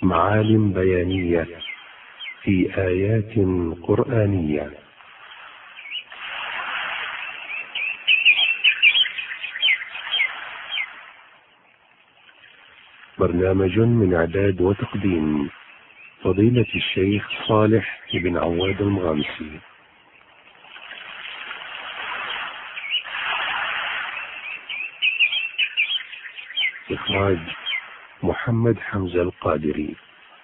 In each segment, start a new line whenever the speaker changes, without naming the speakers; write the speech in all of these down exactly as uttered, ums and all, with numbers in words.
معالم بيانية في آيات قرآنية. برنامج من إعداد وتقديم فضيلة الشيخ صالح بن عواد المغامسي. إخراج محمد حمزة القادري.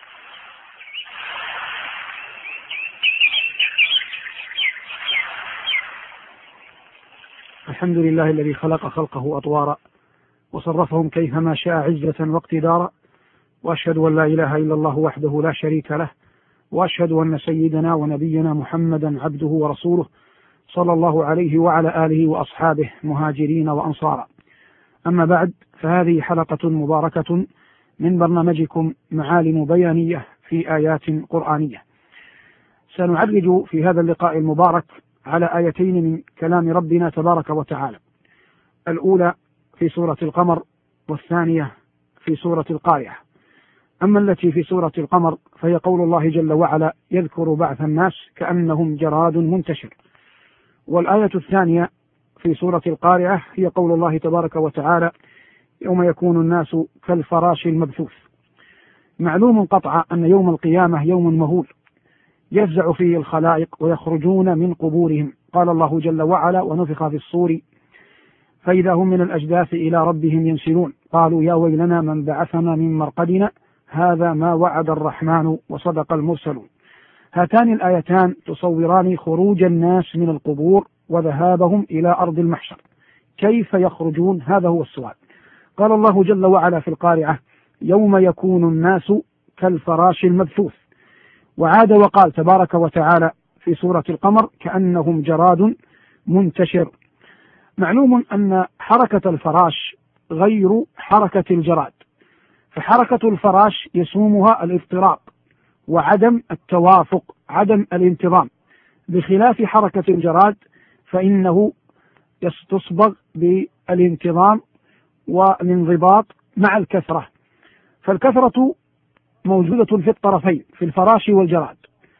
الحمد لله الذي خلق خلقه أطوارا وصرفهم كيفما شاء عزة واقتدارا، وأشهد أن لا إله إلا الله وحده لا شريك له، وأشهد أن سيدنا ونبينا محمدا عبده ورسوله صلى الله عليه وعلى آله وأصحابه مهاجرين وأنصارا. أما بعد، فهذه حلقة مباركة من برنامجكم معالم بيانية في آيات قرآنية. سنعرج في هذا اللقاء المبارك على آيتين من كلام ربنا تبارك وتعالى، الأولى في سورة القمر والثانية في سورة القارعة. أما التي في سورة القمر فهي قول الله جل وعلا: يذكر بعث الناس كأنهم جراد منتشر. والآية الثانية في سورة القارعة هي قول الله تبارك وتعالى: يوم يكون الناس كالفراش المبثوث. معلوم قطعا أن يوم القيامة يوم مهول يفزع فيه الخلائق ويخرجون من قبورهم. قال الله جل وعلا: ونفخ في الصور فإذا هم من الأجداث إلى ربهم ينسلون، قالوا يا ويلنا من بعثنا من مرقدنا هذا ما وعد الرحمن وصدق المرسلون. هاتان الآيتان تصوران خروج الناس من القبور وذهابهم إلى أرض المحشر. كيف يخرجون؟ هذا هو السؤال. قال الله جل وعلا في القارعة: يوم يكون الناس كالفراش المبثوث. وعاد وقال تبارك وتعالى في سورة القمر: كأنهم جراد منتشر. معلوم أن حركة الفراش غير حركة الجراد، فحركة الفراش يسومها الاضطراب وعدم التوافق، عدم الانتظام، بخلاف حركة الجراد فإنه يستصبغ بالانتظام والانضباط مع الكثرة. فالكثرة موجودة في الطرفين في الفراش والجراد،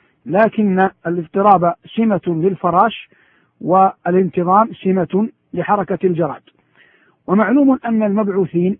لكن الاضطراب سمة للفراش والانتظام سمة لحركة الجراد. ومعلوم أن المبعوثين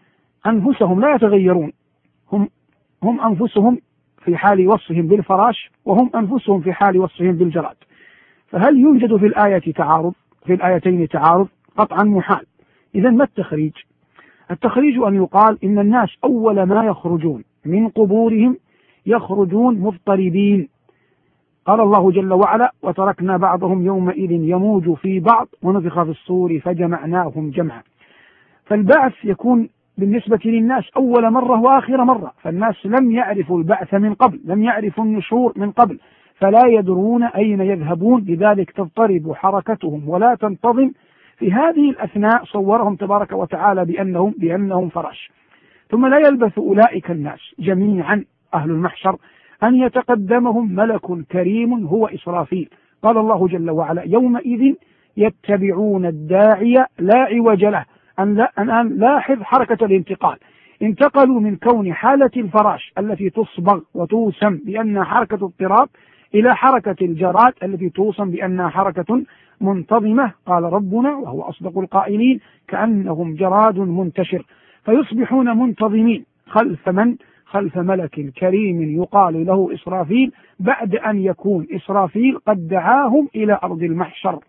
أنفسهم لا يتغيرون، هم, هم أنفسهم في حال وصفهم بالفراش وهم أنفسهم في حال وصفهم بالجراد. فهل يوجد في الآية تعارض؟ في الآيتين تعارض؟ قطعا محال. إذن ما التخريج؟ التخريج أن يقال إن الناس أول ما يخرجون من قبورهم يخرجون مضطربين. قال الله جل وعلا: وتركنا بعضهم يومئذ يموج في بعض ونفخ في الصور فجمعناهم جمعا. فالبعث يكون بالنسبة للناس أول مرة وآخر مرة، فالناس لم يعرفوا البعث من قبل، لم يعرفوا النشور من قبل، فلا يدرون أين يذهبون، لذلك تضطرب حركتهم ولا تنتظم. في هذه الأثناء صورهم تبارك وتعالى بأنهم, بأنهم فراش. ثم لا يلبث أولئك الناس جميعا أهل المحشر أن يتقدمهم ملك كريم هو إسرافيل. قال الله جل وعلا: يومئذ يتبعون الداعي لا عوج له. الآن لاحظ حركة الانتقال، انتقلوا من كون حالة الفراش التي تصبغ وتوسم بأنها حركة اضطراب إلى حركة الجراد التي توسم بأنها حركة منتظمة. قال ربنا وهو أصدق القائلين: كأنهم جراد منتشر. فيصبحون منتظمين خلف من؟ خلف ملك كريم يقال له إسرافيل، بعد أن يكون إسرافيل قد دعاهم إلى أرض المحشر.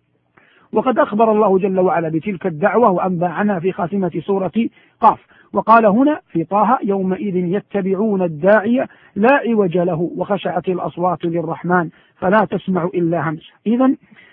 وقد أخبر الله جل وعلا بتلك الدعوة وأنبأ عنها في خاتمة سورة قاف. وقال هنا في طه: يومئذ يتبعون الداعي لا عوج له وخشعت الأصوات للرحمن فلا تسمع إلا همسا. إذن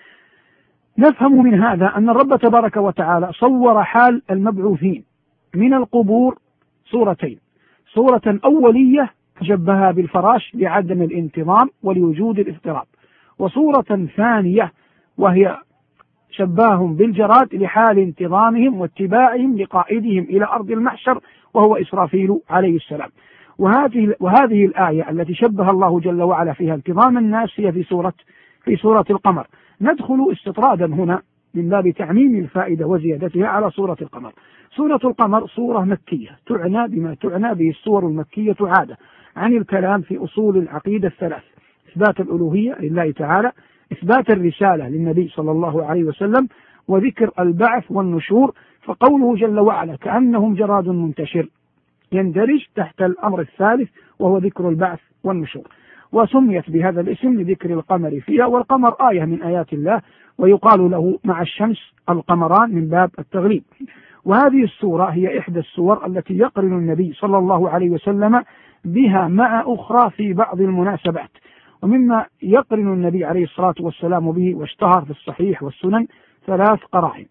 نفهم من هذا أن الرب تبارك وتعالى صور حال المبعوثين من القبور صورتين: صورة أولية شبهها بالفراش لعدم الانتظام ولوجود الاضطراب، وصورة ثانية وهي شبههم بالجراد لحال انتظامهم واتباعهم لقائدهم إلى أرض المحشر وهو إسرافيل عليه السلام. وهذه, وهذه الآية التي شبه الله جل وعلا فيها انتظام الناس هي في سورة, في سورة القمر. ندخل استطرادا هنا من باب تعميم الفائدة وزيادتها على سورة القمر. سورة القمر سورة مكية تعنى بما تعنى به السور المكية عادة عن الكلام في أصول العقيدة الثلاث: إثبات الألوهية لله تعالى، إثبات الرسالة للنبي صلى الله عليه وسلم، وذكر البعث والنشور. فقوله جل وعلا كأنهم جراد منتشر يندرج تحت الأمر الثالث وهو ذكر البعث والنشور، وسميت بهذا الاسم لذكر القمر فيها، والقمر آية من آيات الله ويقال له مع الشمس القمران من باب التغليب. وهذه السورة هي إحدى السور التي يقرن النبي صلى الله عليه وسلم بها مع أخرى في بعض المناسبات. ومما يقرن النبي عليه الصلاة والسلام به واشتهر في الصحيح والسنن ثلاث قرائن.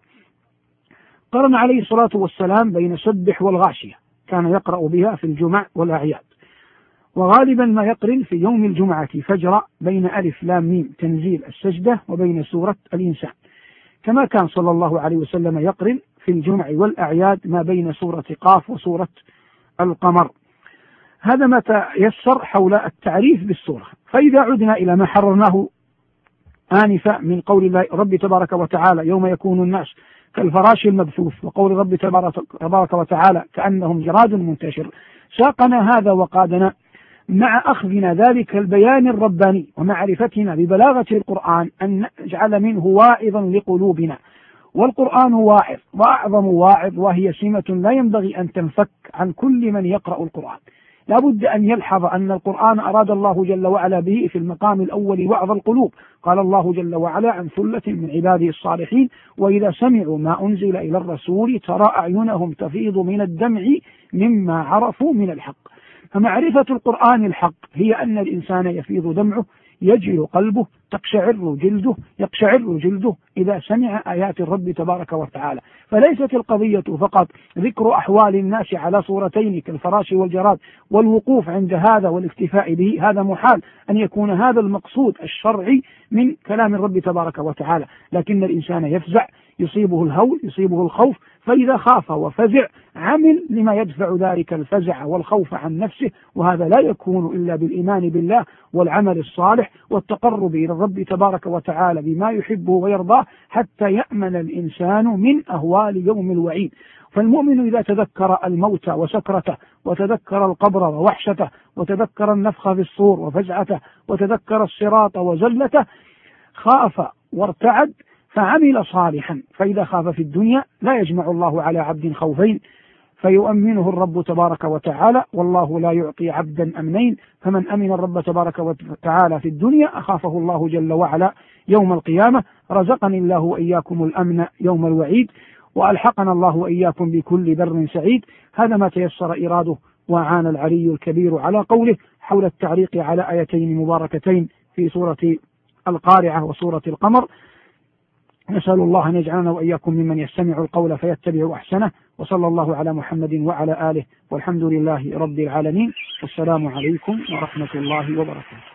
قرن عليه الصلاة والسلام بين سبح والغاشية، كان يقرأ بها في الجمع والأعياد، وغالبا ما يقرن في يوم الجمعة فجر بين ألف لام ميم تنزيل السجدة وبين سورة الإنسان، كما كان صلى الله عليه وسلم يقرن في الجمع والأعياد ما بين سورة قاف وسورة القمر. هذا ما تيسر حول التعريف بالسورة. فإذا عدنا إلى ما حررناه آنفا من قول الله رب تبارك وتعالى يوم يكون الناس كالفراش المبثوث، وقول رب تبارك وتعالى كأنهم جراد منتشر، ساقنا هذا وقادنا مع أخذنا ذلك البيان الرباني ومعرفتنا ببلاغة القرآن أن نجعل منه واعظا لقلوبنا. والقرآن واعظ وأعظم واعظ، وهي سمة لا ينبغي أن تنفك عن كل من يقرأ القرآن. لا بد أن يلحظ أن القرآن أراد الله جل وعلا به في المقام الأول وعظ القلوب. قال الله جل وعلا عن ثلة من عباده الصالحين وإذا سمعوا ما أنزل إلى الرسول ترى أعينهم تفيض من الدمع مما عرفوا من الحق. فمعرفة القرآن الحق هي أن الإنسان يفيض دمعه، يجل قلبه، تقشعر جلده يقشعر جلده إذا سمع آيات الرب تبارك وتعالى. فليست القضية فقط ذكر أحوال الناس على صورتين كالفراش والجراد والوقوف عند هذا والاكتفاء به، هذا محال أن يكون هذا المقصود الشرعي من كلام الرب تبارك وتعالى، لكن الإنسان يفزع، يصيبه الهول، يصيبه الخوف، فإذا خاف وفزع عمل لما يدفع ذلك الفزع والخوف عن نفسه، وهذا لا يكون إلا بالإيمان بالله والعمل الصالح والتقرب إلى الرب تبارك وتعالى بما يحبه ويرضاه حتى يأمن الإنسان من أهوال يوم الوعيد. فالمؤمن إذا تذكر الموت وسكرته وتذكر القبر ووحشته وتذكر النفخ في الصور وفزعته وتذكر الصراط وزلته خاف وارتعد فعمل صالحا. فإذا خاف في الدنيا لا يجمع الله على عبد خوفين فيؤمنه الرب تبارك وتعالى، والله لا يعطي عبدا أمنين، فمن أمن الرب تبارك وتعالى في الدنيا أخافه الله جل وعلا يوم القيامة. رزقني الله وإياكم الأمن يوم الوعيد، وألحقنا الله وإياكم بكل بر سعيد. هذا ما تيسر إراده وعان العلي الكبير على قوله حول التعليق على آيتين مباركتين في سورة القارعة وسورة القمر. نسأل الله أن يجعلنا وإياكم ممن يستمع القول فيتبع أحسنه، وصلى الله على محمد وعلى آله، والحمد لله رب العالمين، والسلام عليكم ورحمة الله وبركاته.